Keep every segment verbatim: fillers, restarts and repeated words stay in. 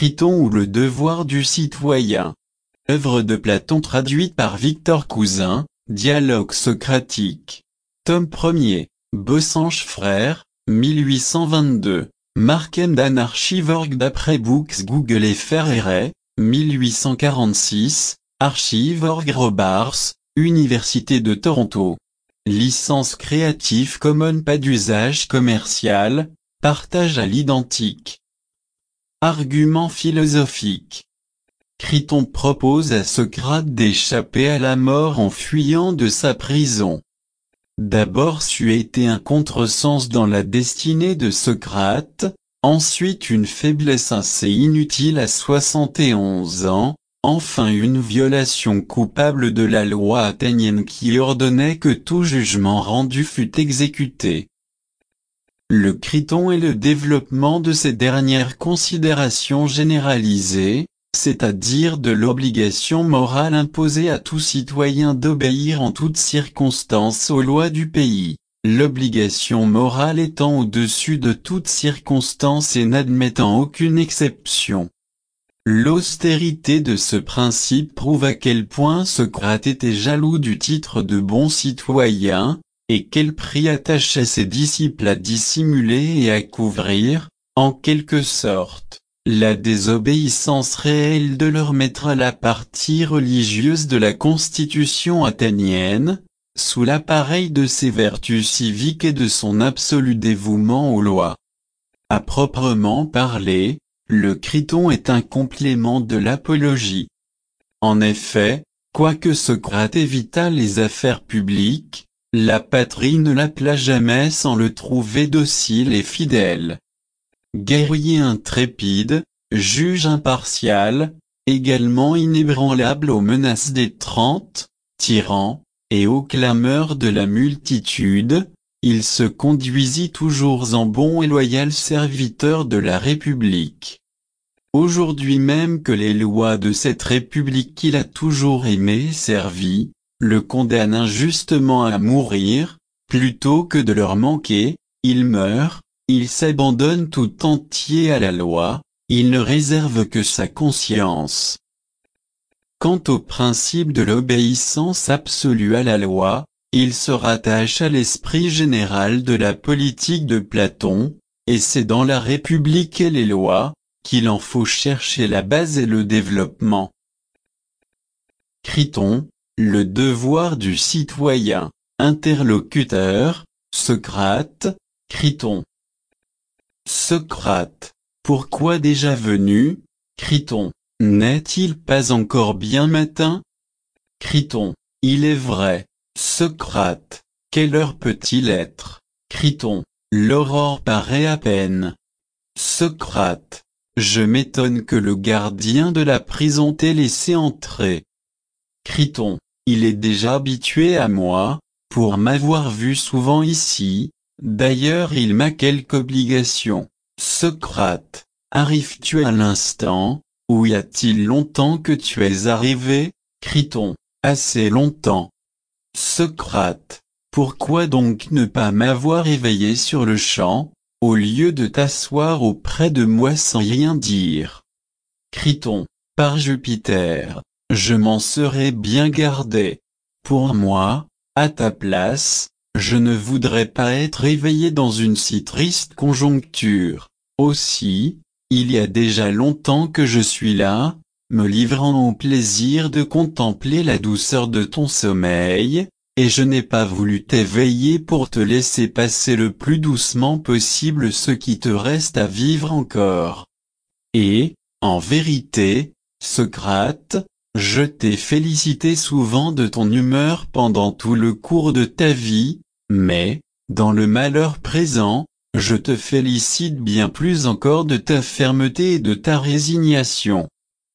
Criton ou le devoir du citoyen. Œuvre de Platon traduite par Victor Cousin, Dialogue socratique. Tome premier, Bosange Frères, mille huit cent vingt-deux. Marquem Archive.org d'après Books Google et Ferreret, mille huit cent quarante-six, Archive.org Robarts, Université de Toronto. Licence Creative Commons pas d'usage commercial, partage à l'identique. Argument philosophique. Criton propose à Socrate d'échapper à la mort en fuyant de sa prison. D'abord c'eût été un contresens dans la destinée de Socrate, ensuite une faiblesse assez inutile à soixante et onze ans, enfin une violation coupable de la loi athénienne qui ordonnait que tout jugement rendu fût exécuté. Le Criton est le développement de ces dernières considérations généralisées, c'est-à-dire de l'obligation morale imposée à tout citoyen d'obéir en toutes circonstances aux lois du pays, l'obligation morale étant au-dessus de toutes circonstances et n'admettant aucune exception. L'austérité de ce principe prouve à quel point Socrate était jaloux du titre de bon citoyen, et quel prix attachait ses disciples à dissimuler et à couvrir, en quelque sorte, la désobéissance réelle de leur maître à la partie religieuse de la constitution athénienne, sous l'appareil de ses vertus civiques et de son absolu dévouement aux lois. À proprement parler, le Criton est un complément de l'apologie. En effet, quoique Socrate évita les affaires publiques, la patrie ne l'appela jamais sans le trouver docile et fidèle. Guerrier intrépide, juge impartial, également inébranlable aux menaces des trente, tyrans, et aux clameurs de la multitude, il se conduisit toujours en bon et loyal serviteur de la République. Aujourd'hui même que les lois de cette République qu'il a toujours aimée et servie, le condamnent injustement à mourir, plutôt que de leur manquer, il meurt. Il s'abandonne tout entier à la loi, il ne réserve que sa conscience. Quant au principe de l'obéissance absolue à la loi, il se rattache à l'esprit général de la politique de Platon, et c'est dans la République et les lois, qu'il en faut chercher la base et le développement. Criton, le devoir du citoyen, interlocuteur, Socrate, Criton. Socrate, pourquoi déjà venu? Criton, n'est-il pas encore bien matin? Criton, il est vrai. Socrate, quelle heure peut-il être? Criton, l'aurore paraît à peine. Socrate, je m'étonne que le gardien de la prison t'ait laissé entrer. Criton, il est déjà habitué à moi, pour m'avoir vu souvent ici. D'ailleurs il m'a quelque obligation. Socrate, arrives-tu à l'instant, ou y a-t-il longtemps que tu es arrivé? Criton, assez longtemps. Socrate, pourquoi donc ne pas m'avoir éveillé sur le champ, au lieu de t'asseoir auprès de moi sans rien dire? Criton, par Jupiter, je m'en serais bien gardé. Pour moi, à ta place, je ne voudrais pas être éveillé dans une si triste conjoncture. Aussi, il y a déjà longtemps que je suis là, me livrant au plaisir de contempler la douceur de ton sommeil, et je n'ai pas voulu t'éveiller pour te laisser passer le plus doucement possible ce qui te reste à vivre encore. Et, en vérité, Socrate, je t'ai félicité souvent de ton humeur pendant tout le cours de ta vie, mais, dans le malheur présent, je te félicite bien plus encore de ta fermeté et de ta résignation.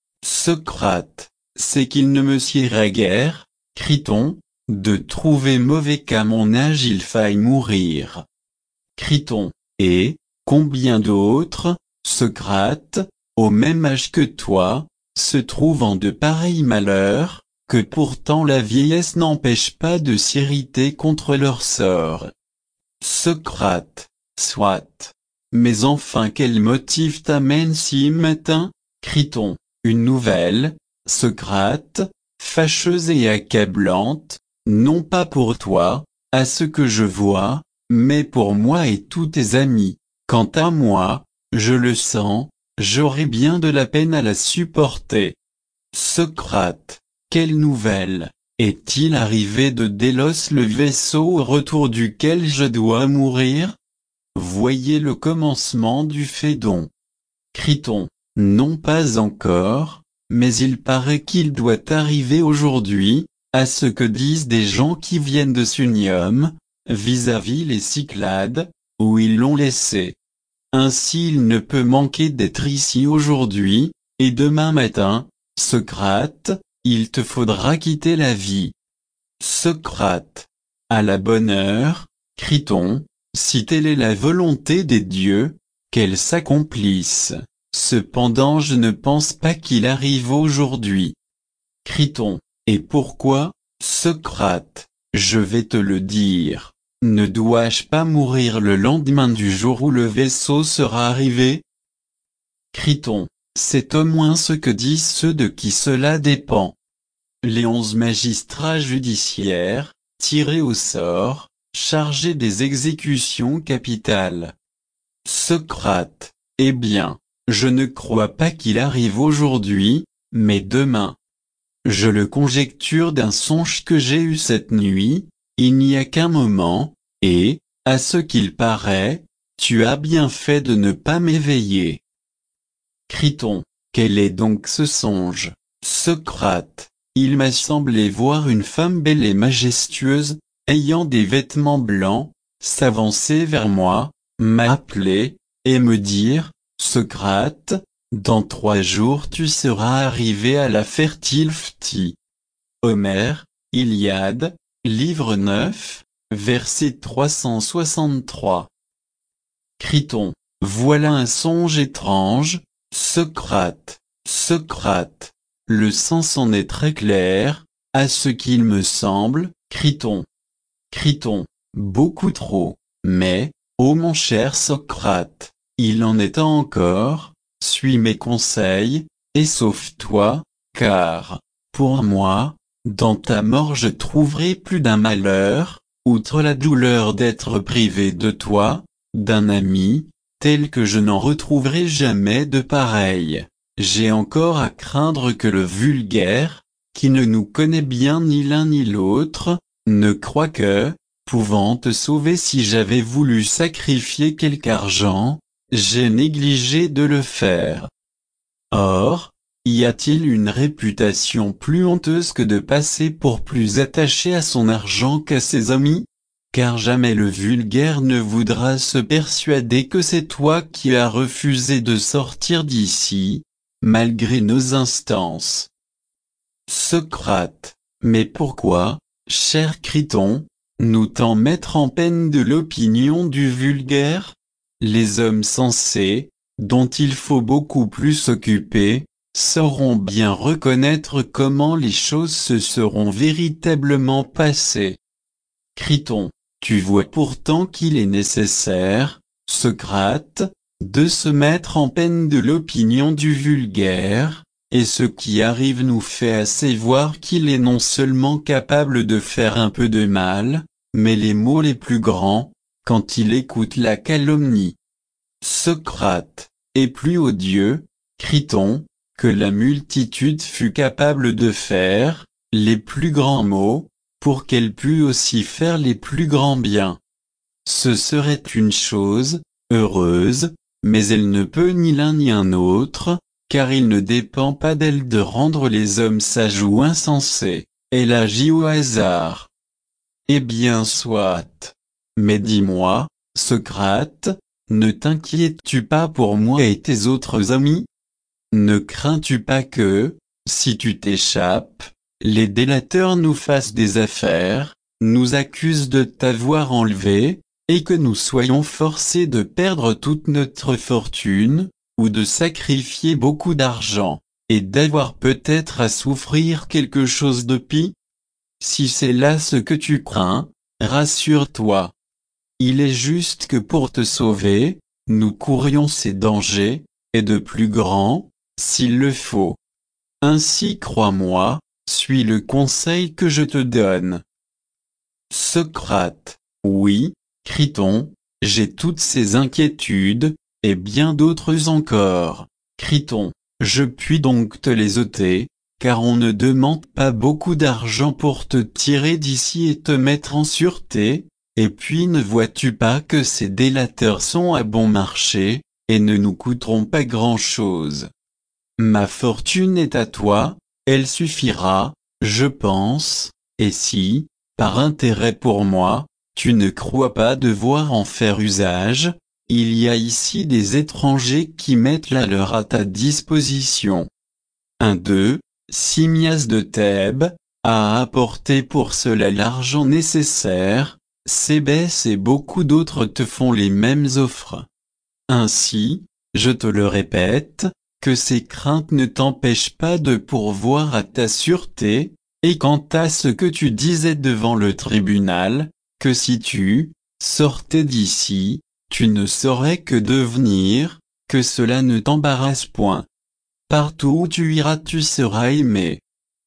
Socrate, c'est qu'il ne me siérait guère, Criton, de trouver mauvais qu'à mon âge il faille mourir. Criton, et, combien d'autres, Socrate, au même âge que toi, se trouvent en de pareils malheurs, que pourtant la vieillesse n'empêche pas de s'irriter contre leur sort. Socrate, soit. Mais enfin quel motif t'amène si matin? Criton, une nouvelle, Socrate, fâcheuse et accablante, non pas pour toi, à ce que je vois, mais pour moi et tous tes amis. Quant à moi, je le sens, j'aurai bien de la peine à la supporter. Socrate, quelle nouvelle? Est-il arrivé de Délos le vaisseau au retour duquel je dois mourir? Voyez le commencement du Phédon. Criton, non pas encore, mais il paraît qu'il doit arriver aujourd'hui, à ce que disent des gens qui viennent de Sunium, vis-à-vis les Cyclades, où ils l'ont laissé. Ainsi il ne peut manquer d'être ici aujourd'hui, et demain matin, Socrate, il te faudra quitter la vie. Socrate. À la bonne heure, Criton, si telle est la volonté des dieux, qu'elle s'accomplisse. Cependant je ne pense pas qu'il arrive aujourd'hui. Criton. Et pourquoi, Socrate? Je vais te le dire. Ne dois-je pas mourir le lendemain du jour où le vaisseau sera arrivé? Criton. C'est au moins ce que disent ceux de qui cela dépend. Les onze magistrats judiciaires, tirés au sort, chargés des exécutions capitales. Socrate. Eh bien, je ne crois pas qu'il arrive aujourd'hui, mais demain. Je le conjecture d'un songe que j'ai eu cette nuit, il n'y a qu'un moment, et, à ce qu'il paraît, tu as bien fait de ne pas m'éveiller. Criton. Quel est donc ce songe? Socrate. Il m'a semblé voir une femme belle et majestueuse, ayant des vêtements blancs, s'avancer vers moi, m'appeler, et me dire, Socrate, dans trois jours tu seras arrivé à la fertile Phti. Homère, Iliade, livre neuf, verset trois cent soixante-trois. Criton. Voilà un songe étrange, Socrate, Socrate. Le sens en est très clair, à ce qu'il me semble, Criton. Criton. Beaucoup trop, mais, ô mon cher Socrate, il en est encore, suis mes conseils, et sauve-toi, car, pour moi, dans ta mort je trouverai plus d'un malheur, outre la douleur d'être privé de toi, d'un ami, tel que je n'en retrouverai jamais de pareil. J'ai encore à craindre que le vulgaire, qui ne nous connaît bien ni l'un ni l'autre, ne croie que, pouvant te sauver si j'avais voulu sacrifier quelque argent, j'ai négligé de le faire. Or, y a-t-il une réputation plus honteuse que de passer pour plus attaché à son argent qu'à ses amis? Car jamais le vulgaire ne voudra se persuader que c'est toi qui as refusé de sortir d'ici, malgré nos instances. Socrate. Mais pourquoi, cher Criton, nous t'en mettre en peine de l'opinion du vulgaire? Les hommes sensés, dont il faut beaucoup plus s'occuper, sauront bien reconnaître comment les choses se seront véritablement passées. Criton. Tu vois pourtant qu'il est nécessaire, Socrate, de se mettre en peine de l'opinion du vulgaire, et ce qui arrive nous fait assez voir qu'il est non seulement capable de faire un peu de mal, mais les maux les plus grands, quand il écoute la calomnie. Socrate, est plus odieux, Criton, que la multitude fut capable de faire, les plus grands maux, pour qu'elle pût aussi faire les plus grands biens. Ce serait une chose, heureuse, mais elle ne peut ni l'un ni un autre, car il ne dépend pas d'elle de rendre les hommes sages ou insensés, elle agit au hasard. Eh bien soit. Mais dis-moi, Socrate, ne t'inquiètes-tu pas pour moi et tes autres amis? Ne crains-tu pas que, si tu t'échappes, les délateurs nous fassent des affaires, nous accusent de t'avoir enlevé, et que nous soyons forcés de perdre toute notre fortune, ou de sacrifier beaucoup d'argent, et d'avoir peut-être à souffrir quelque chose de pis? Si c'est là ce que tu crains, rassure-toi. Il est juste que pour te sauver, nous courions ces dangers, et de plus grands, s'il le faut. Ainsi crois-moi, suis le conseil que je te donne. Socrate. Oui, Criton, j'ai toutes ces inquiétudes, et bien d'autres encore. Criton. Je puis donc te les ôter, car on ne demande pas beaucoup d'argent pour te tirer d'ici et te mettre en sûreté, et puis ne vois-tu pas que ces délateurs sont à bon marché, et ne nous coûteront pas grand-chose. Ma fortune est à toi, elle suffira, je pense, et si, par intérêt pour moi, tu ne crois pas devoir en faire usage, il y a ici des étrangers qui mettent la leur à ta disposition. un deux. Simias de Thèbes a apporté pour cela l'argent nécessaire, Sébès et beaucoup d'autres te font les mêmes offres. Ainsi, je te le répète, que ces craintes ne t'empêchent pas de pourvoir à ta sûreté, et quant à ce que tu disais devant le tribunal, que si tu sortais d'ici, tu ne saurais que devenir, que cela ne t'embarrasse point. Partout où tu iras tu seras aimé.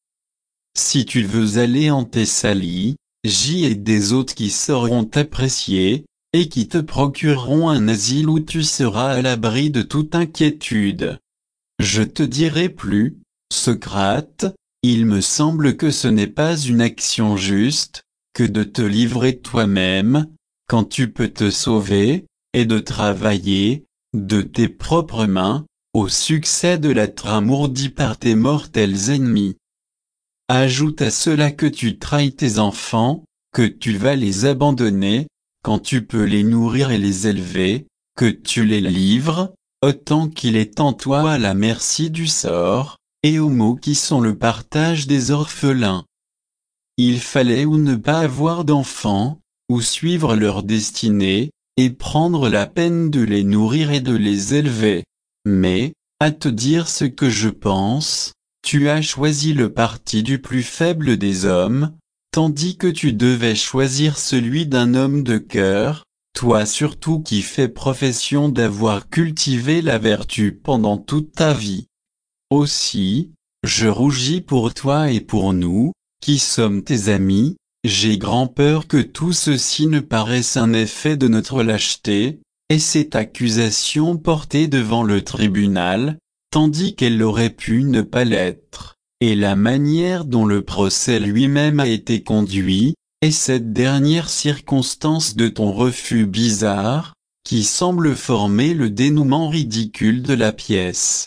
Si tu veux aller en Thessalie, j'y ai des hôtes qui sauront t'apprécier, et qui te procureront un asile où tu seras à l'abri de toute inquiétude. Je te dirai plus, Socrate, il me semble que ce n'est pas une action juste, que de te livrer toi-même, quand tu peux te sauver, et de travailler, de tes propres mains, au succès de la trame ourdie par tes mortels ennemis. Ajoute à cela que tu trahis tes enfants, que tu vas les abandonner, quand tu peux les nourrir et les élever, que tu les livres, autant qu'il est en toi à la merci du sort, et aux maux qui sont le partage des orphelins. Il fallait ou ne pas avoir d'enfants, ou suivre leur destinée, et prendre la peine de les nourrir et de les élever. Mais, à te dire ce que je pense, tu as choisi le parti du plus faible des hommes, tandis que tu devais choisir celui d'un homme de cœur, toi surtout qui fais profession d'avoir cultivé la vertu pendant toute ta vie. Aussi, je rougis pour toi et pour nous, qui sommes tes amis, j'ai grand peur que tout ceci ne paraisse un effet de notre lâcheté, et cette accusation portée devant le tribunal, tandis qu'elle aurait pu ne pas l'être, et la manière dont le procès lui-même a été conduit, et cette dernière circonstance de ton refus bizarre, qui semble former le dénouement ridicule de la pièce.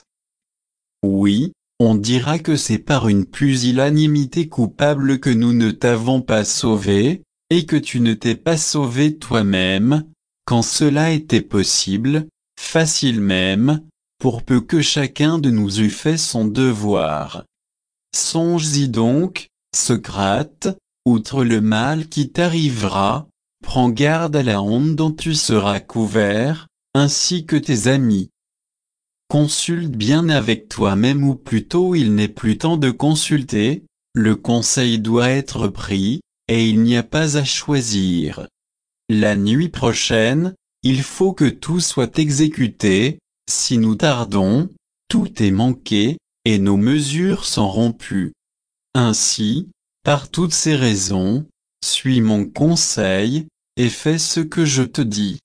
Oui, on dira que c'est par une pusillanimité coupable que nous ne t'avons pas sauvé, et que tu ne t'es pas sauvé toi-même, quand cela était possible, facile même, pour peu que chacun de nous eût fait son devoir. Songe-y donc, Socrate, outre le mal qui t'arrivera, prends garde à la honte dont tu seras couvert, ainsi que tes amis. Consulte bien avec toi-même ou plutôt il n'est plus temps de consulter, le conseil doit être pris, et il n'y a pas à choisir. La nuit prochaine, il faut que tout soit exécuté, si nous tardons, tout est manqué, et nos mesures sont rompues. Ainsi, par toutes ces raisons, suis mon conseil, et fais ce que je te dis.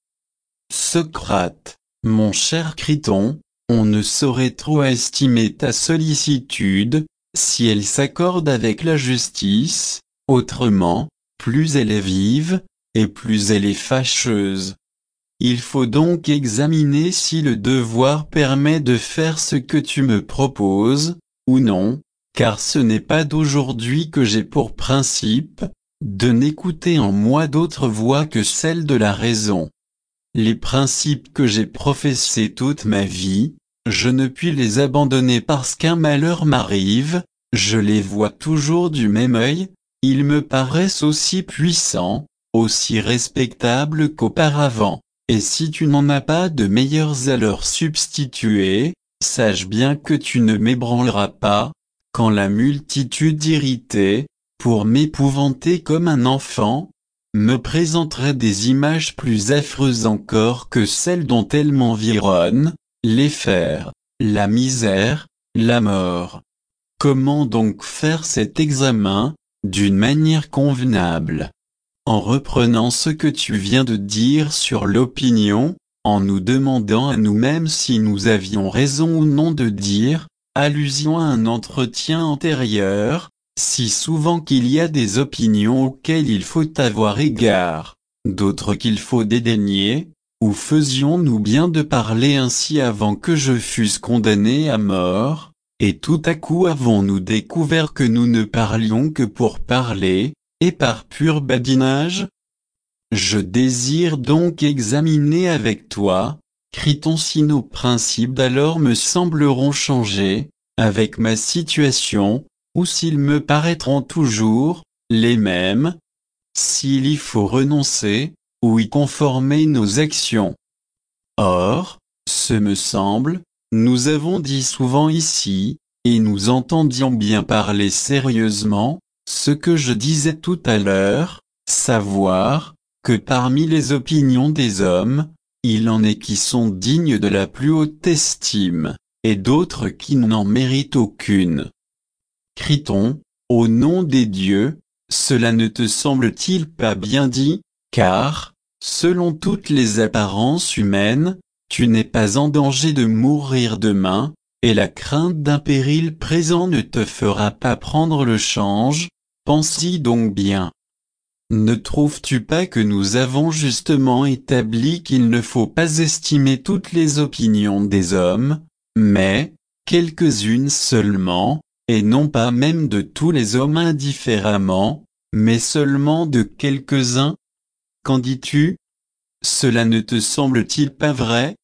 Socrate. Mon cher Criton, on ne saurait trop estimer ta sollicitude, si elle s'accorde avec la justice, autrement, plus elle est vive, et plus elle est fâcheuse. Il faut donc examiner si le devoir permet de faire ce que tu me proposes, ou non, car ce n'est pas d'aujourd'hui que j'ai pour principe, de n'écouter en moi d'autre voix que celle de la raison. Les principes que j'ai professés toute ma vie, je ne puis les abandonner parce qu'un malheur m'arrive, je les vois toujours du même œil, ils me paraissent aussi puissants, aussi respectables qu'auparavant, et si tu n'en as pas de meilleurs à leur substituer, sache bien que tu ne m'ébranleras pas, quand la multitude irritée, pour m'épouvanter comme un enfant, me présenterait des images plus affreuses encore que celles dont elle m'environne, les fers, la misère, la mort. Comment donc faire cet examen, d'une manière convenable? En reprenant ce que tu viens de dire sur l'opinion, en nous demandant à nous-mêmes si nous avions raison ou non de dire, allusion à un entretien antérieur, si souvent qu'il y a des opinions auxquelles il faut avoir égard, d'autres qu'il faut dédaigner, ou faisions-nous bien de parler ainsi avant que je fusse condamné à mort, et tout à coup avons-nous découvert que nous ne parlions que pour parler, et par pur badinage? Je désire donc examiner avec toi, Criton, si nos principes d'alors me sembleront changés, avec ma situation, ou s'ils me paraîtront toujours, les mêmes, s'il y faut renoncer, ou y conformer nos actions. Or, ce me semble, nous avons dit souvent ici, et nous entendions bien parler sérieusement, ce que je disais tout à l'heure, savoir, que parmi les opinions des hommes, il en est qui sont dignes de la plus haute estime, et d'autres qui n'en méritent aucune. Criton, au nom des dieux, cela ne te semble-t-il pas bien dit, car, selon toutes les apparences humaines, tu n'es pas en danger de mourir demain, et la crainte d'un péril présent ne te fera pas prendre le change, pense-y donc bien. Ne trouves-tu pas que nous avons justement établi qu'il ne faut pas estimer toutes les opinions des hommes, mais, quelques-unes seulement, et non pas même de tous les hommes indifféremment, mais seulement de quelques-uns? Qu'en dis-tu? Cela ne te semble-t-il pas vrai?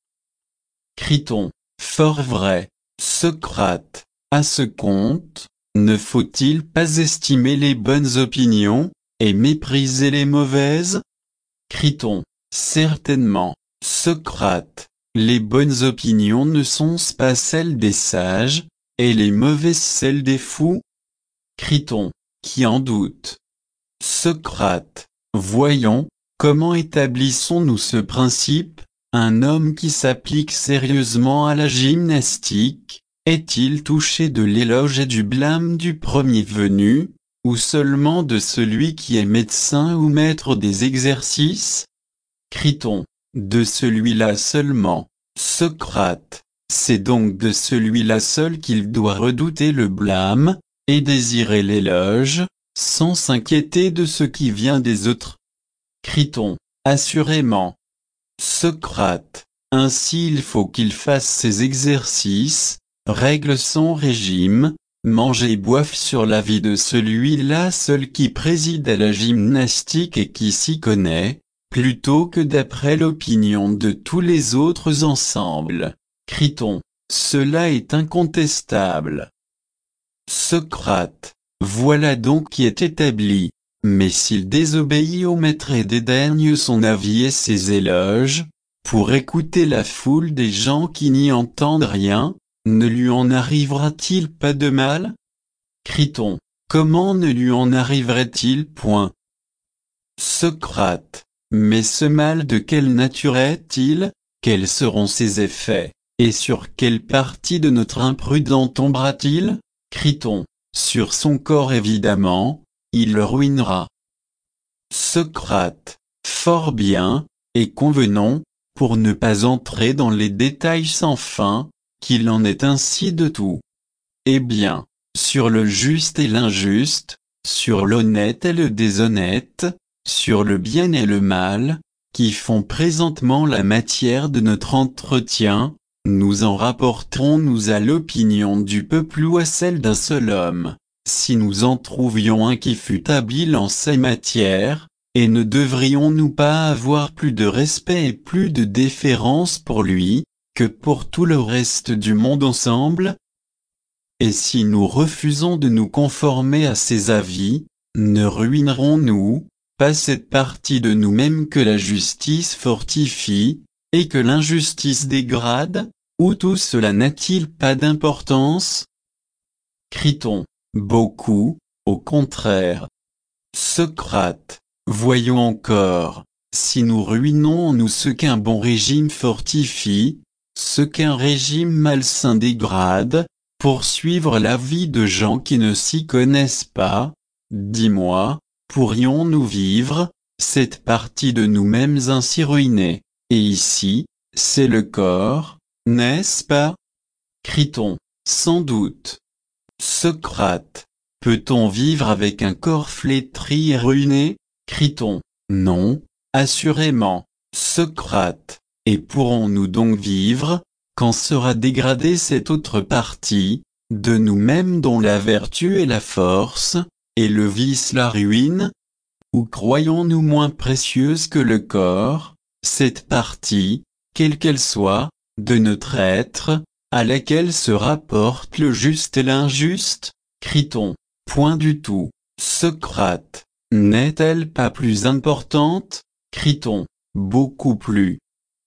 Criton, fort vrai. Socrate, à ce compte, ne faut-il pas estimer les bonnes opinions, et mépriser les mauvaises? Criton, certainement. Socrate, les bonnes opinions ne sont pas celles des sages, et les mauvaises celles des fous? Criton, qui en doute? Socrate, voyons, comment établissons-nous ce principe? Un homme qui s'applique sérieusement à la gymnastique, est-il touché de l'éloge et du blâme du premier venu, ou seulement de celui qui est médecin ou maître des exercices? Criton, de celui-là seulement. Socrate, c'est donc de celui-là seul qu'il doit redouter le blâme, et désirer l'éloge, sans s'inquiéter de ce qui vient des autres. Criton, assurément. Socrate, ainsi il faut qu'il fasse ses exercices, règle son régime, mange et boive sur l'avis de celui-là seul qui préside à la gymnastique et qui s'y connaît, plutôt que d'après l'opinion de tous les autres ensemble. Criton, cela est incontestable. Socrate, voilà donc qui est établi. Mais s'il désobéit au maître et dédaigne son avis et ses éloges, pour écouter la foule des gens qui n'y entendent rien, ne lui en arrivera-t-il pas de mal? Criton, comment ne lui en arriverait-il point? Socrate, mais ce mal de quelle nature est-il? Quels seront ses effets? Et sur quelle partie de notre imprudent tombera-t-il? Criton, sur son corps évidemment, il le ruinera. Socrate, fort bien, et convenons, pour ne pas entrer dans les détails sans fin, qu'il en est ainsi de tout. Eh bien, sur le juste et l'injuste, sur l'honnête et le déshonnête, sur le bien et le mal, qui font présentement la matière de notre entretien, nous en rapporterons-nous à l'opinion du peuple ou à celle d'un seul homme? Si nous en trouvions un qui fût habile en ces matières, et ne devrions-nous pas avoir plus de respect et plus de déférence pour lui, que pour tout le reste du monde ensemble? Et si nous refusons de nous conformer à ses avis, ne ruinerons-nous pas cette partie de nous-mêmes que la justice fortifie, et que l'injustice dégrade, ou tout cela n'a-t-il pas d'importance? Criton, beaucoup, au contraire. Socrate, voyons encore, si nous ruinons en nous ce qu'un bon régime fortifie, ce qu'un régime malsain dégrade, pour suivre la vie de gens qui ne s'y connaissent pas. Dis-moi, pourrions-nous vivre cette partie de nous-mêmes ainsi ruinée? Et ici, c'est le corps, n'est-ce pas? Crie-t-on, sans doute. Socrate, peut-on vivre avec un corps flétri et ruiné? Crie-t-on, non, assurément. Socrate, et pourrons-nous donc vivre, quand sera dégradée cette autre partie, de nous-mêmes dont la vertu est la force, et le vice la ruine? Ou croyons-nous moins précieuse que le corps, cette partie, quelle qu'elle soit, de notre être, à laquelle se rapportent le juste et l'injuste? Crie-t-on, point du tout. Socrate, n'est-elle pas plus importante? Crie-t-on, beaucoup plus.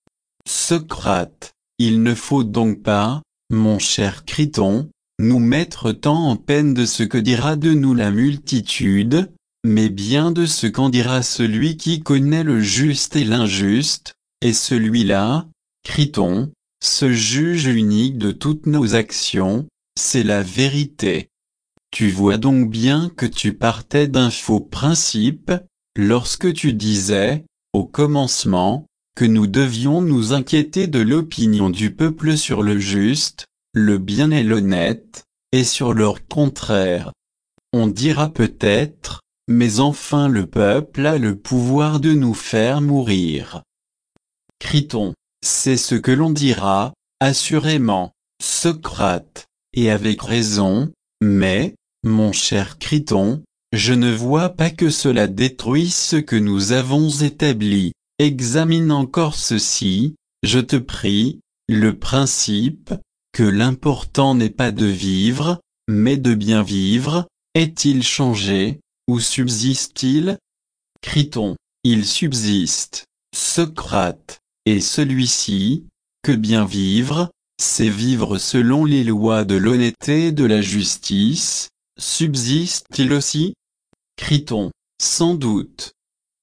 Socrate, il ne faut donc pas, mon cher Crie-t-on, nous mettre tant en peine de ce que dira de nous la multitude, mais bien de ce qu'en dira celui qui connaît le juste et l'injuste, et celui-là, Crie-t-on, ce juge unique de toutes nos actions, c'est la vérité. Tu vois donc bien que tu partais d'un faux principe, lorsque tu disais, au commencement, que nous devions nous inquiéter de l'opinion du peuple sur le juste, le bien et l'honnête, et sur leur contraire. On dira peut-être, mais enfin le peuple a le pouvoir de nous faire mourir. Crie-t-on, c'est ce que l'on dira, assurément, Socrate, et avec raison, mais, mon cher Crie-t-on, je ne vois pas que cela détruise ce que nous avons établi. Examine encore ceci, je te prie, le principe, que l'important n'est pas de vivre, mais de bien vivre, est-il changé, ou subsiste-t-il? Crie-t-on, il subsiste, Socrate, et celui-ci, que bien vivre, c'est vivre selon les lois de l'honnêteté et de la justice, subsiste-t-il aussi? Crie-t-on, sans doute.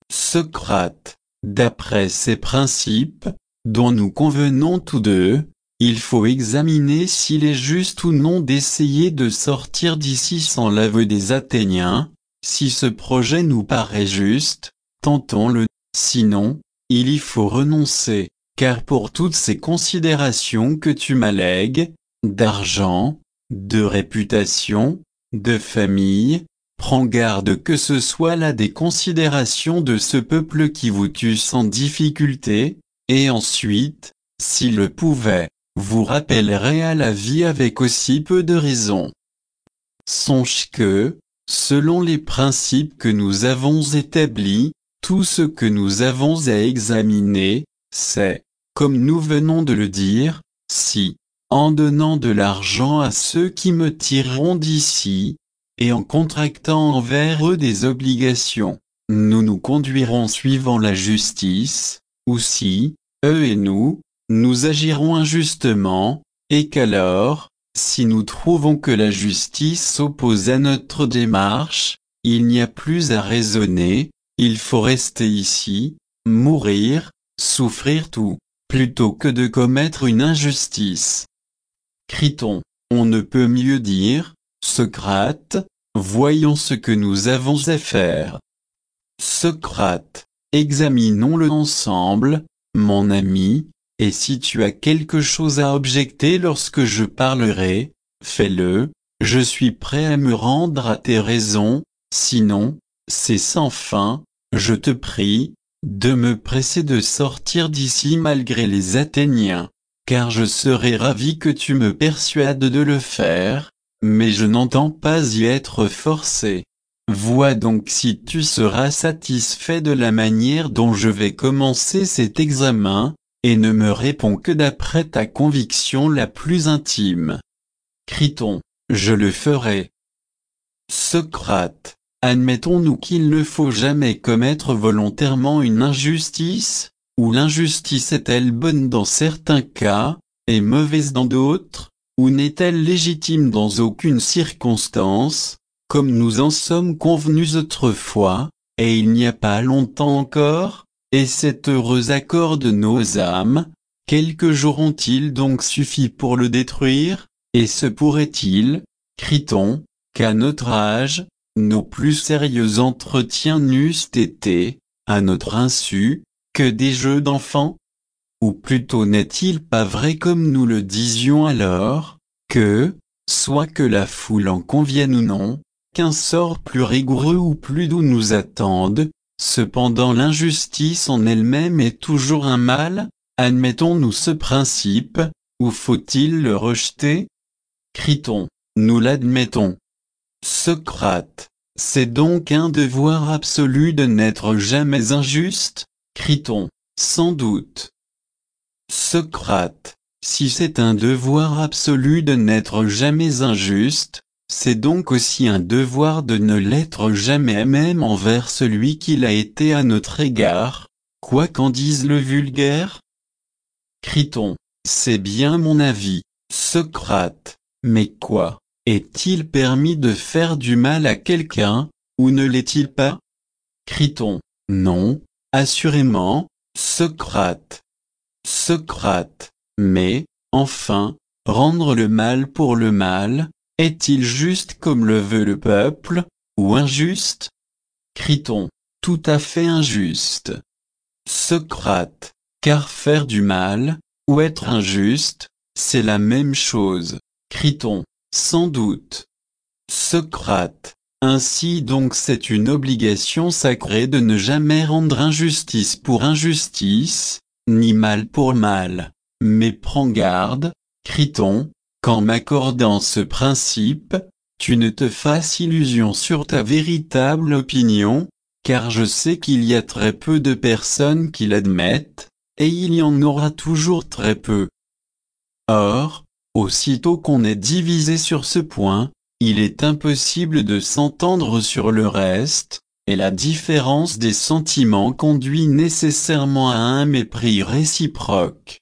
Socrate, d'après ces principes, dont nous convenons tous deux, il faut examiner s'il est juste ou non d'essayer de sortir d'ici sans l'aveu des Athéniens. Si ce projet nous paraît juste, tentons-le, sinon, il y faut renoncer, car pour toutes ces considérations que tu m'allègues, d'argent, de réputation, de famille, prends garde que ce soit là des considérations de ce peuple qui vous tue sans difficulté, et ensuite, s'il le pouvait, vous rappellerait à la vie avec aussi peu de raison. Songe que, selon les principes que nous avons établis, tout ce que nous avons à examiner, c'est, comme nous venons de le dire, si, en donnant de l'argent à ceux qui me tireront d'ici, et en contractant envers eux des obligations, nous nous conduirons suivant la justice, ou si, eux et nous, nous agirons injustement, et qu'alors, si nous trouvons que la justice s'oppose à notre démarche, il n'y a plus à raisonner, il faut rester ici, mourir, souffrir tout, plutôt que de commettre une injustice. Crie-t-on, on ne peut mieux dire, Socrate, voyons ce que nous avons à faire. Socrate, examinons-le ensemble, mon ami, et si tu as quelque chose à objecter lorsque je parlerai, fais-le, je suis prêt à me rendre à tes raisons, sinon, c'est sans fin, je te prie, de me presser de sortir d'ici malgré les Athéniens, car je serais ravi que tu me persuades de le faire, mais je n'entends pas y être forcé. Vois donc si tu seras satisfait de la manière dont je vais commencer cet examen, et ne me réponds que d'après ta conviction la plus intime. Crie-t-on, je le ferai. Socrate, admettons-nous qu'il ne faut jamais commettre volontairement une injustice, ou l'injustice est-elle bonne dans certains cas, et mauvaise dans d'autres, ou n'est-elle légitime dans aucune circonstance, comme nous en sommes convenus autrefois, et il n'y a pas longtemps encore, et cet heureux accord de nos âmes, Quelques jours ont-ils donc suffi pour le détruire, et se pourrait-il, crie-t-on, qu'à notre âge, nos plus sérieux entretiens n'eussent été, à notre insu, que des jeux d'enfants? Ou plutôt n'est-il pas vrai comme nous le disions alors, que, soit que la foule en convienne ou non, qu'un sort plus rigoureux ou plus doux nous attende, cependant l'injustice en elle-même est toujours un mal? Admettons-nous ce principe, ou faut-il le rejeter? Crie-t-on, nous l'admettons. Socrate, c'est donc un devoir absolu de n'être jamais injuste? Crie-t-on, sans doute. Socrate, si c'est un devoir absolu de n'être jamais injuste, c'est donc aussi un devoir de ne l'être jamais même envers celui qui l'a été à notre égard, quoi qu'en dise le vulgaire? Crie-t-on, c'est bien mon avis, Socrate, mais quoi, est-il permis de faire du mal à quelqu'un, ou ne l'est-il pas? Crie-t-on, non, assurément, Socrate. Socrate, mais, enfin, rendre le mal pour le mal, est-il juste comme le veut le peuple, ou injuste? Crie-t-on, tout à fait injuste. Socrate, car faire du mal, ou être injuste, c'est la même chose, crie-t-on, sans doute. Socrate, ainsi donc c'est une obligation sacrée de ne jamais rendre injustice pour injustice, ni mal pour mal, mais prends garde, crie-t-on, qu'en m'accordant ce principe, tu ne te fasses illusion sur ta véritable opinion, car je sais qu'il y a très peu de personnes qui l'admettent, et il y en aura toujours très peu. Or, aussitôt qu'on est divisé sur ce point, il est impossible de s'entendre sur le reste, et la différence des sentiments conduit nécessairement à un mépris réciproque.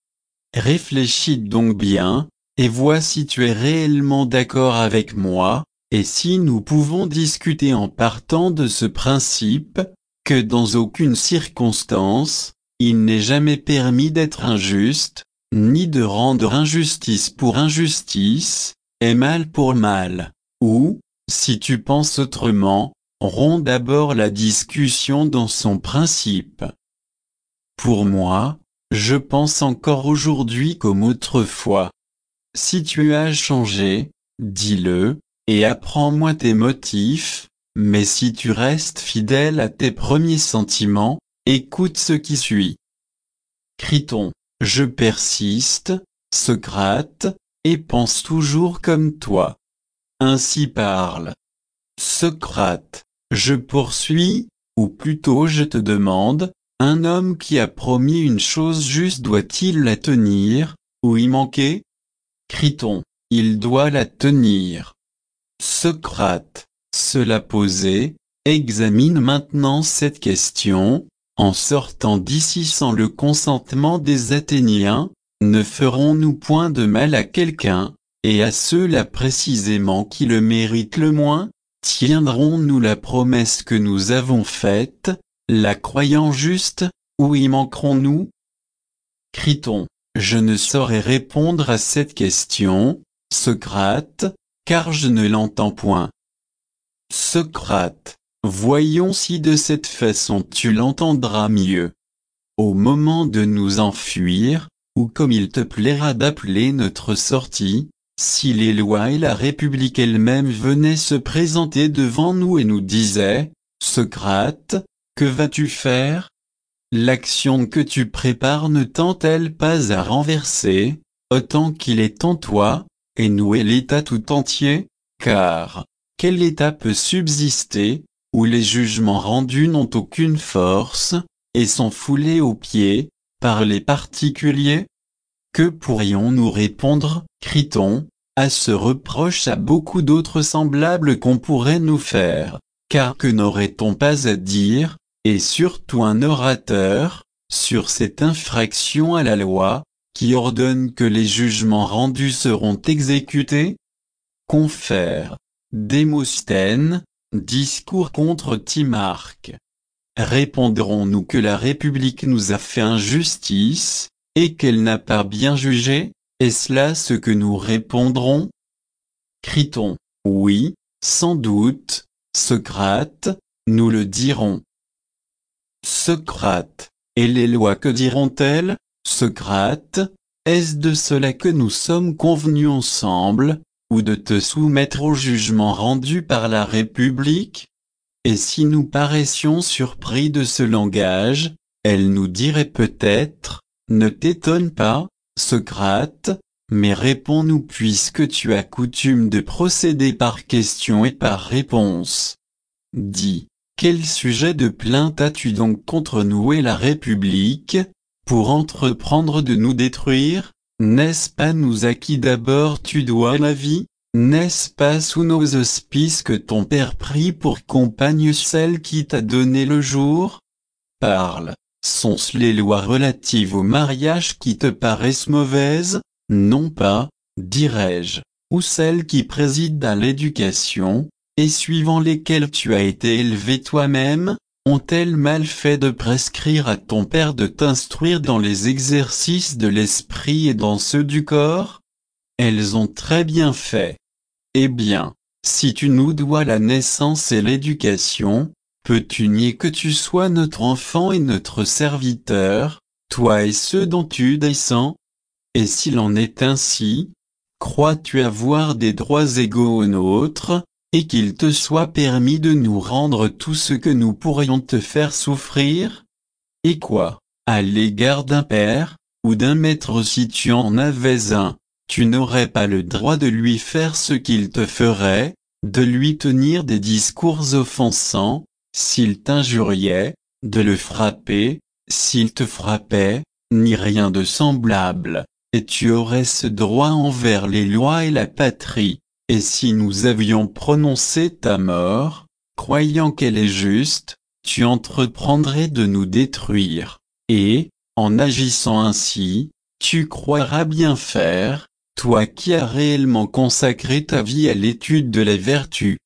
Réfléchis donc bien, et vois si tu es réellement d'accord avec moi, et si nous pouvons discuter en partant de ce principe, que dans aucune circonstance, il n'est jamais permis d'être injuste, ni de rendre injustice pour injustice, et mal pour mal, ou, si tu penses autrement, romps d'abord la discussion dans son principe. Pour moi, je pense encore aujourd'hui comme autrefois. Si tu as changé, dis-le, et apprends-moi tes motifs, mais si tu restes fidèle à tes premiers sentiments, écoute ce qui suit. Crie-t-on, je persiste, Socrate, et pense toujours comme toi. Ainsi parle Socrate, je poursuis, ou plutôt je te demande, un homme qui a promis une chose juste doit-il la tenir, ou y manquer? Crie-t-on, il doit la tenir. Socrate, cela posé, examine maintenant cette question, en sortant d'ici sans le consentement des Athéniens, ne ferons-nous point de mal à quelqu'un, et à ceux-là précisément qui le méritent le moins? Tiendrons-nous la promesse que nous avons faite, la croyant juste, ou y manquerons-nous? Crie-t-on, je ne saurais répondre à cette question, Socrate, car je ne l'entends point. Socrate, voyons si de cette façon tu l'entendras mieux. Au moment de nous enfuir, ou comme il te plaira d'appeler notre sortie, si les lois et la République elle-même venaient se présenter devant nous et nous disaient, Socrate, que vas-tu faire? L'action que tu prépares ne tend-elle pas à renverser, autant qu'il est en toi, et nouer l'État tout entier? Car, quel État peut subsister, où les jugements rendus n'ont aucune force, et sont foulés aux pieds, par les particuliers? Que pourrions-nous répondre, crie-t-on, à ce reproche à beaucoup d'autres semblables qu'on pourrait nous faire, car que n'aurait-on pas à dire, et surtout un orateur, sur cette infraction à la loi, qui ordonne que les jugements rendus seront exécutés? Confère, Démosthène, discours contre Timarque. Répondrons-nous que la République nous a fait injustice, et qu'elle n'a pas bien jugé, est-ce là ce que nous répondrons? Criton. Oui, sans doute, Socrate, nous le dirons. Socrate. Et les lois que diront-elles, Socrate? Est-ce de cela que nous sommes convenus ensemble, ou de te soumettre au jugement rendu par la République? Et si nous paraissions surpris de ce langage, elle nous dirait peut-être, ne t'étonne pas, Socrate, mais réponds-nous puisque tu as coutume de procéder par questions et par réponse. Dis, quel sujet de plainte as-tu donc contre nous et la République, pour entreprendre de nous détruire? N'est-ce pas nous à qui d'abord tu dois la vie? N'est-ce pas sous nos auspices que ton père prit pour compagne celle qui t'a donné le jour? Parle, sont-ce les lois relatives au mariage qui te paraissent mauvaises? Non pas, dirais-je, ou celles qui président à l'éducation, et suivant lesquelles tu as été élevé toi-même, ont-elles mal fait de prescrire à ton père de t'instruire dans les exercices de l'esprit et dans ceux du corps? Elles ont très bien fait. Eh bien, si tu nous dois la naissance et l'éducation, peux-tu nier que tu sois notre enfant et notre serviteur, toi et ceux dont tu descends? Et s'il en est ainsi, crois-tu avoir des droits égaux aux nôtres, et qu'il te soit permis de nous rendre tout ce que nous pourrions te faire souffrir? Et quoi, à l'égard d'un père, ou d'un maître si tu en avais un, tu n'aurais pas le droit de lui faire ce qu'il te ferait, de lui tenir des discours offensants, s'il t'injuriait, de le frapper, s'il te frappait, ni rien de semblable, et tu aurais ce droit envers les lois et la patrie. Et si nous avions prononcé ta mort, croyant qu'elle est juste, tu entreprendrais de nous détruire, et, en agissant ainsi, tu croiras bien faire, toi qui as réellement consacré ta vie à l'étude de la vertu.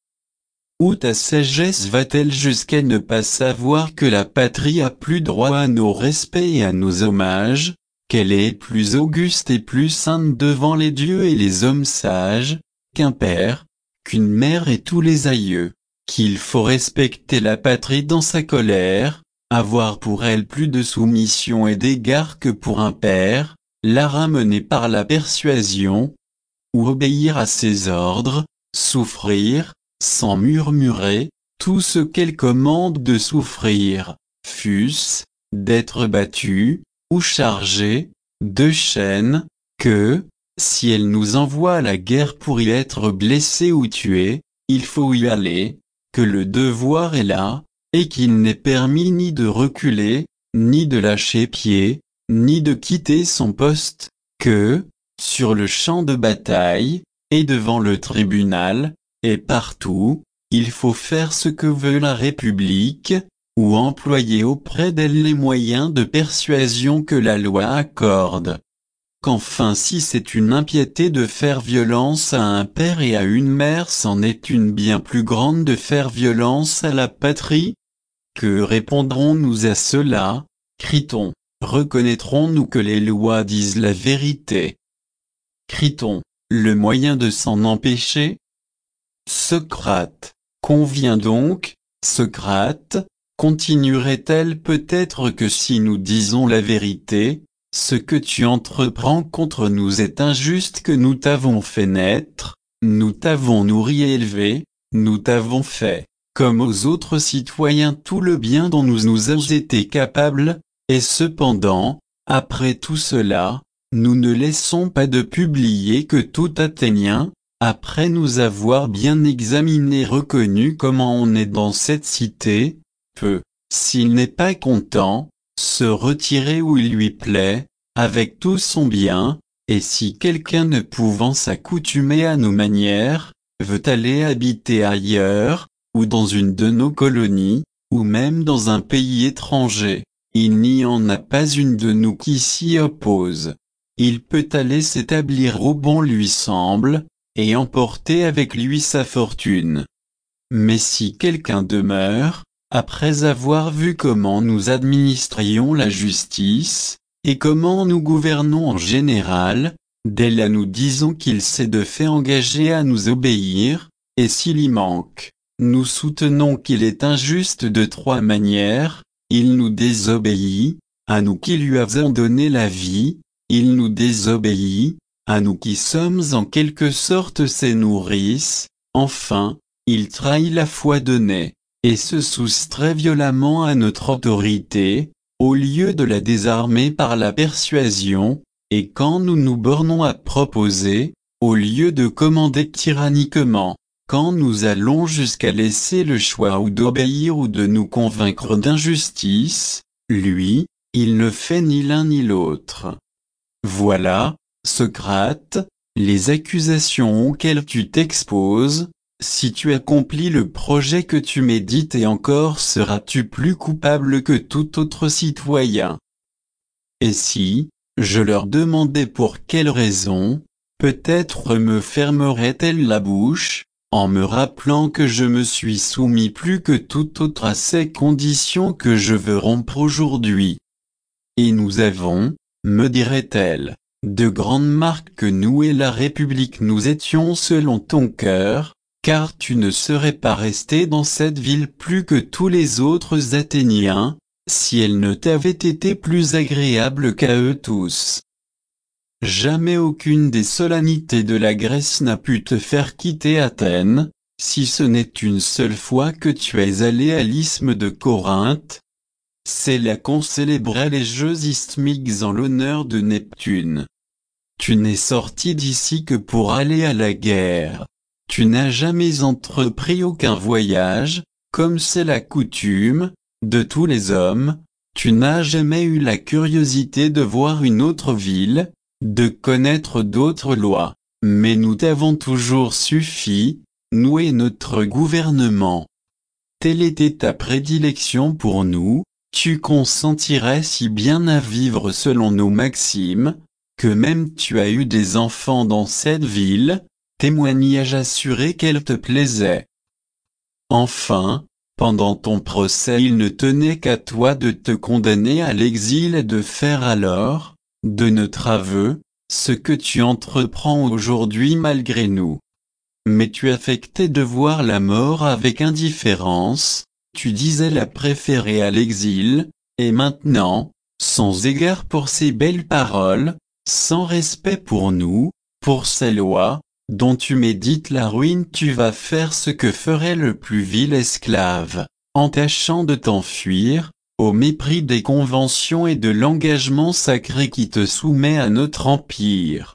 Où ta sagesse va-t-elle jusqu'à ne pas savoir que la patrie a plus droit à nos respects et à nos hommages, qu'elle est plus auguste et plus sainte devant les dieux et les hommes sages, qu'un père, qu'une mère et tous les aïeux, qu'il faut respecter la patrie dans sa colère, avoir pour elle plus de soumission et d'égard que pour un père, la ramener par la persuasion, ou obéir à ses ordres, souffrir, sans murmurer, tout ce qu'elle commande de souffrir, fût-ce, d'être battu, ou chargé, de chaînes, que, si elle nous envoie à la guerre pour y être blessé ou tué, il faut y aller, que le devoir est là, et qu'il n'est permis ni de reculer, ni de lâcher pied, ni de quitter son poste, que, sur le champ de bataille, et devant le tribunal, et partout, il faut faire ce que veut la République, ou employer auprès d'elle les moyens de persuasion que la loi accorde. Qu'enfin si c'est une impiété de faire violence à un père et à une mère, c'en est une bien plus grande de faire violence à la patrie? Que répondrons-nous à cela? Criton. Reconnaîtrons-nous que les lois disent la vérité? Criton. Le moyen de s'en empêcher? Socrate. Convient donc, Socrate, continuerait-elle peut-être que si nous disons la vérité, ce que tu entreprends contre nous est injuste, que nous t'avons fait naître, nous t'avons nourri et élevé, nous t'avons fait, comme aux autres citoyens, tout le bien dont nous nous avons été capables, et cependant, après tout cela, nous ne laissons pas de publier que tout Athénien, après nous avoir bien examiné et reconnu comment on est dans cette cité, peut, s'il n'est pas content, se retirer où il lui plaît, avec tout son bien, et si quelqu'un ne pouvant s'accoutumer à nos manières, veut aller habiter ailleurs, ou dans une de nos colonies, ou même dans un pays étranger, il n'y en a pas une de nous qui s'y oppose. Il peut aller s'établir où bon lui semble, et emporter avec lui sa fortune. Mais si quelqu'un demeure, après avoir vu comment nous administrions la justice, Et comment nous gouvernons en général, dès là nous disons qu'il s'est de fait engagé à nous obéir, et s'il y manque, nous soutenons qu'il est injuste de trois manières: il nous désobéit, à nous qui lui avons donné la vie, il nous désobéit, à nous qui sommes en quelque sorte ses nourrices, enfin, il trahit la foi donnée, et se soustrait violemment à notre autorité, au lieu de la désarmer par la persuasion, et quand nous nous bornons à proposer, au lieu de commander tyranniquement, quand nous allons jusqu'à laisser le choix ou d'obéir ou de nous convaincre d'injustice, lui, il ne fait ni l'un ni l'autre. Voilà, Socrate, les accusations auxquelles tu t'exposes. Si tu accomplis le projet que tu médites, et encore seras-tu plus coupable que tout autre citoyen. Et si, je leur demandais pour quelle raison, peut-être me fermerait-elle la bouche, en me rappelant que je me suis soumis plus que tout autre à ces conditions que je veux rompre aujourd'hui. Et nous avons, me dirait-elle, de grandes marques que nous et la République nous étions selon ton cœur, car tu ne serais pas resté dans cette ville plus que tous les autres Athéniens, si elle ne t'avait été plus agréable qu'à eux tous. Jamais aucune des solennités de la Grèce n'a pu te faire quitter Athènes, si ce n'est une seule fois que tu es allé à l'isthme de Corinthe. C'est là qu'on célébrait les Jeux isthmiques en l'honneur de Neptune. Tu n'es sorti d'ici que pour aller à la guerre. Tu n'as jamais entrepris aucun voyage, comme c'est la coutume de tous les hommes. Tu n'as jamais eu la curiosité de voir une autre ville, de connaître d'autres lois. Mais nous t'avons toujours suffi, nous et notre gouvernement. Telle était ta prédilection pour nous, tu consentirais si bien à vivre selon nos maximes, que même tu as eu des enfants dans cette ville, témoignage assuré qu'elle te plaisait. Enfin, pendant ton procès il ne tenait qu'à toi de te condamner à l'exil et de faire alors, de notre aveu, ce que tu entreprends aujourd'hui malgré nous. Mais tu affectais de voir la mort avec indifférence, tu disais la préférer à l'exil, et maintenant, sans égard pour ces belles paroles, sans respect pour nous, pour ces lois, dont tu médites la ruine, tu vas faire ce que ferait le plus vil esclave, en tâchant de t'enfuir, au mépris des conventions et de l'engagement sacré qui te soumet à notre empire.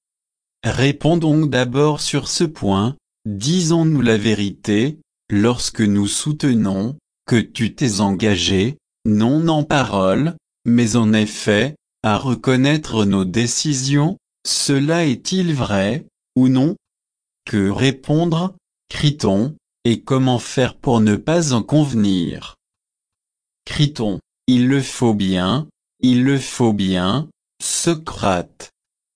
Réponds donc d'abord sur ce point, disons-nous la vérité, lorsque nous soutenons, que tu t'es engagé, non en parole, mais en effet, à reconnaître nos décisions, cela est-il vrai, ou non? Que répondre, Criton, et comment faire pour ne pas en convenir? Criton, il le faut bien, il le faut bien, Socrate.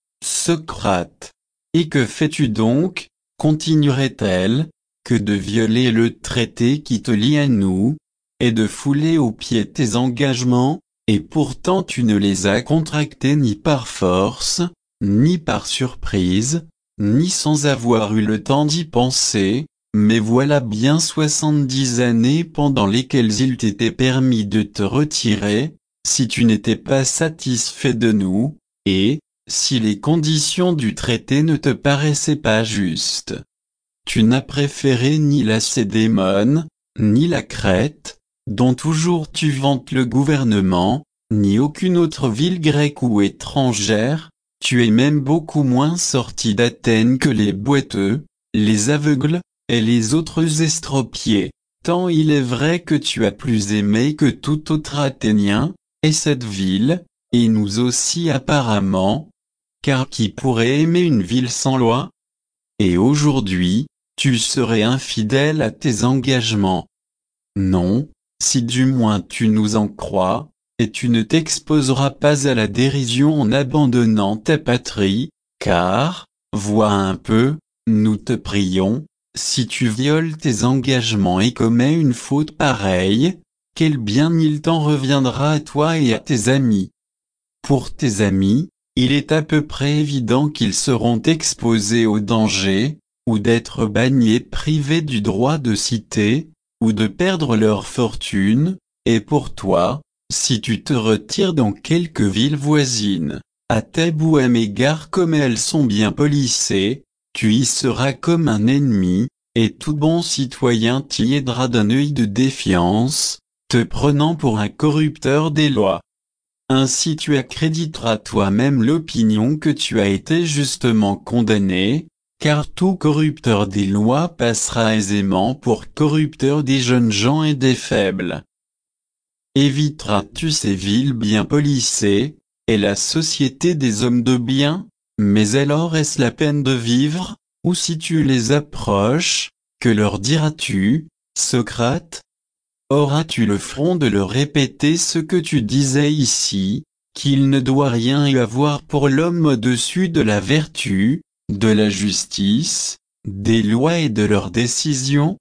Socrate. Et que fais-tu donc, continuerait-elle, que de violer le traité qui te lie à nous, et de fouler aux pieds tes engagements, et pourtant tu ne les as contractés ni par force, ni par surprise, ni sans avoir eu le temps d'y penser, mais voilà bien soixante-dix années pendant lesquelles il t'était permis de te retirer, si tu n'étais pas satisfait de nous, et, si les conditions du traité ne te paraissaient pas justes. Tu n'as préféré ni la Cédémone, ni la Crète, dont toujours tu vantes le gouvernement, ni aucune autre ville grecque ou étrangère, tu es même beaucoup moins sorti d'Athènes que les boiteux, les aveugles, et les autres estropiés, tant il est vrai que tu as plus aimé que tout autre Athénien, et cette ville, et nous aussi apparemment, car qui pourrait aimer une ville sans loi? Et aujourd'hui, tu serais infidèle à tes engagements. Non, si du moins tu nous en crois, et tu ne t'exposeras pas à la dérision en abandonnant ta patrie, car, vois un peu, nous te prions, si tu violes tes engagements et commets une faute pareille, quel bien il t'en reviendra à toi et à tes amis. Pour tes amis, il est à peu près évident qu'ils seront exposés au danger, ou d'être bannis et privés du droit de citer, ou de perdre leur fortune, et pour toi, si tu te retires dans quelques villes voisines, à Thèbes ou à Mégare comme elles sont bien policées, tu y seras comme un ennemi, et tout bon citoyen t'y aidera d'un œil de défiance, te prenant pour un corrupteur des lois. Ainsi tu accréditeras toi-même l'opinion que tu as été justement condamné, car tout corrupteur des lois passera aisément pour corrupteur des jeunes gens et des faibles. Éviteras-tu ces villes bien policées, et la société des hommes de bien, mais alors est-ce la peine de vivre, ou si tu les approches, que leur diras-tu, Socrate? Auras-tu le front de leur répéter ce que tu disais ici, qu'il ne doit rien y avoir pour l'homme au-dessus de la vertu, de la justice, des lois et de leurs décisions?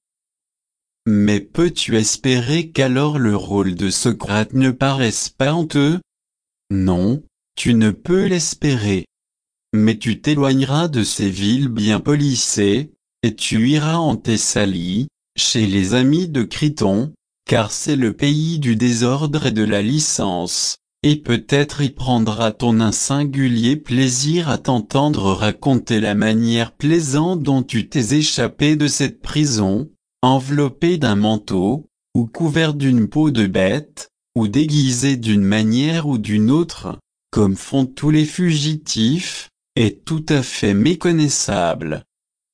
Mais peux-tu espérer qu'alors le rôle de Socrate ne paraisse pas honteux? Non, tu ne peux l'espérer. Mais tu t'éloigneras de ces villes bien policées, et tu iras en Thessalie, chez les amis de Criton, car c'est le pays du désordre et de la licence, et peut-être y prendra-t-on un singulier plaisir à t'entendre raconter la manière plaisante dont tu t'es échappé de cette prison, enveloppé d'un manteau, ou couvert d'une peau de bête, ou déguisé d'une manière ou d'une autre, comme font tous les fugitifs, est tout à fait méconnaissable.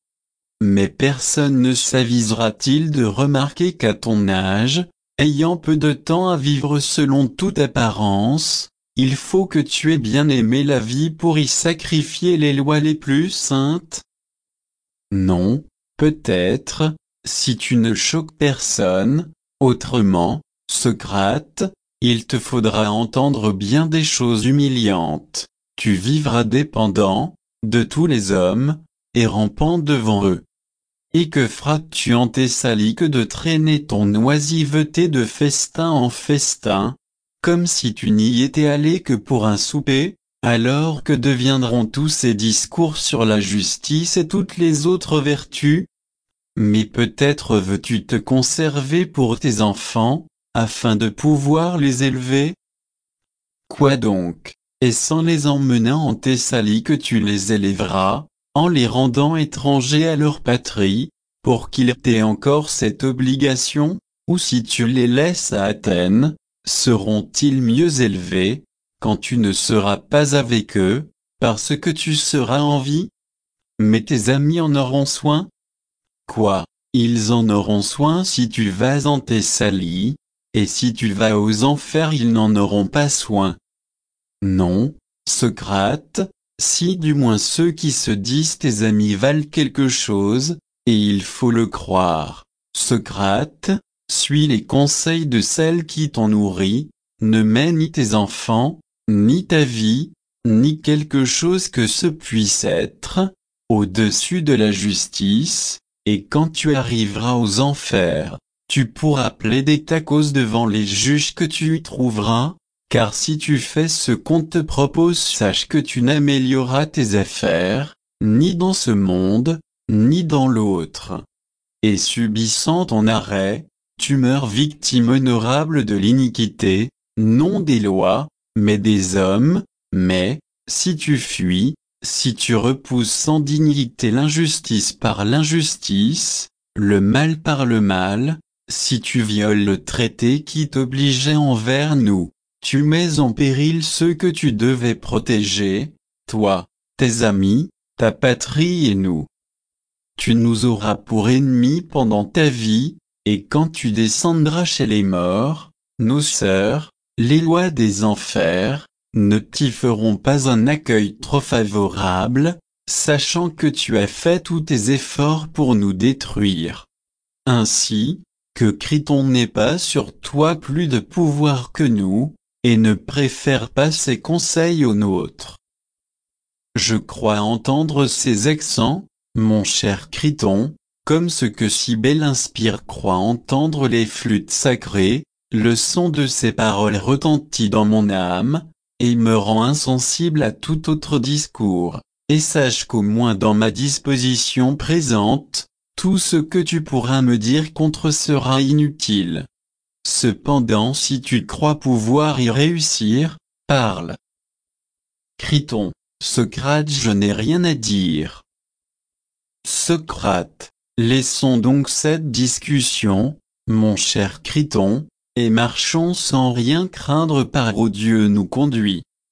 Mais personne ne s'avisera-t-il de remarquer qu'à ton âge, ayant peu de temps à vivre selon toute apparence, il faut que tu aies bien aimé la vie pour y sacrifier les lois les plus saintes? Non, peut-être, si tu ne choques personne, autrement, Socrate, il te faudra entendre bien des choses humiliantes, tu vivras dépendant, de tous les hommes, et rampant devant eux. Et que feras-tu en Thessalie que de traîner ton oisiveté de festin en festin, comme si tu n'y étais allé que pour un souper, alors que deviendront tous ces discours sur la justice et toutes les autres vertus? Mais peut-être veux-tu te conserver pour tes enfants, afin de pouvoir les élever? Quoi donc, et sans les emmenant en Thessalie que tu les élèveras, en les rendant étrangers à leur patrie, pour qu'ils t'aient encore cette obligation, ou si tu les laisses à Athènes, seront-ils mieux élevés, quand tu ne seras pas avec eux, parce que tu seras en vie? Mais tes amis en auront soin? Quoi, ils en auront soin si tu vas en Thessalie, et si tu vas aux enfers ils n'en auront pas soin. Non, Socrate, si du moins ceux qui se disent tes amis valent quelque chose, et il faut le croire, Socrate, suis les conseils de celle qui t'ont nourri, ne mets ni tes enfants, ni ta vie, ni quelque chose que ce puisse être, au-dessus de la justice, et quand tu arriveras aux enfers, tu pourras plaider ta cause devant les juges que tu y trouveras, car si tu fais ce qu'on te propose, sache que tu n'amélioreras tes affaires, ni dans ce monde, ni dans l'autre. Et subissant ton arrêt, tu meurs victime honorable de l'iniquité, non des lois, mais des hommes, mais, si tu fuis, si tu repousses sans dignité l'injustice par l'injustice, le mal par le mal, si tu violes le traité qui t'obligeait envers nous, tu mets en péril ceux que tu devais protéger, toi, tes amis, ta patrie et nous. Tu nous auras pour ennemis pendant ta vie, et quand tu descendras chez les morts, nos sœurs, les lois des enfers, ne t'y feront pas un accueil trop favorable, sachant que tu as fait tous tes efforts pour nous détruire. Ainsi, que Criton n'ait pas sur toi plus de pouvoir que nous, et ne préfère pas ses conseils aux nôtres. Je crois entendre ces accents, mon cher Criton, comme ce que Cybèle inspire croit entendre les flûtes sacrées, le son de ces paroles retentit dans mon âme, et me rend insensible à tout autre discours, et sache qu'au moins dans ma disposition présente, tout ce que tu pourras me dire contre sera inutile. Cependant si tu crois pouvoir y réussir, parle. Criton. Socrate, je n'ai rien à dire. Socrate. Laissons donc cette discussion, mon cher Criton, et marchons sans rien craindre par où Dieu nous conduit.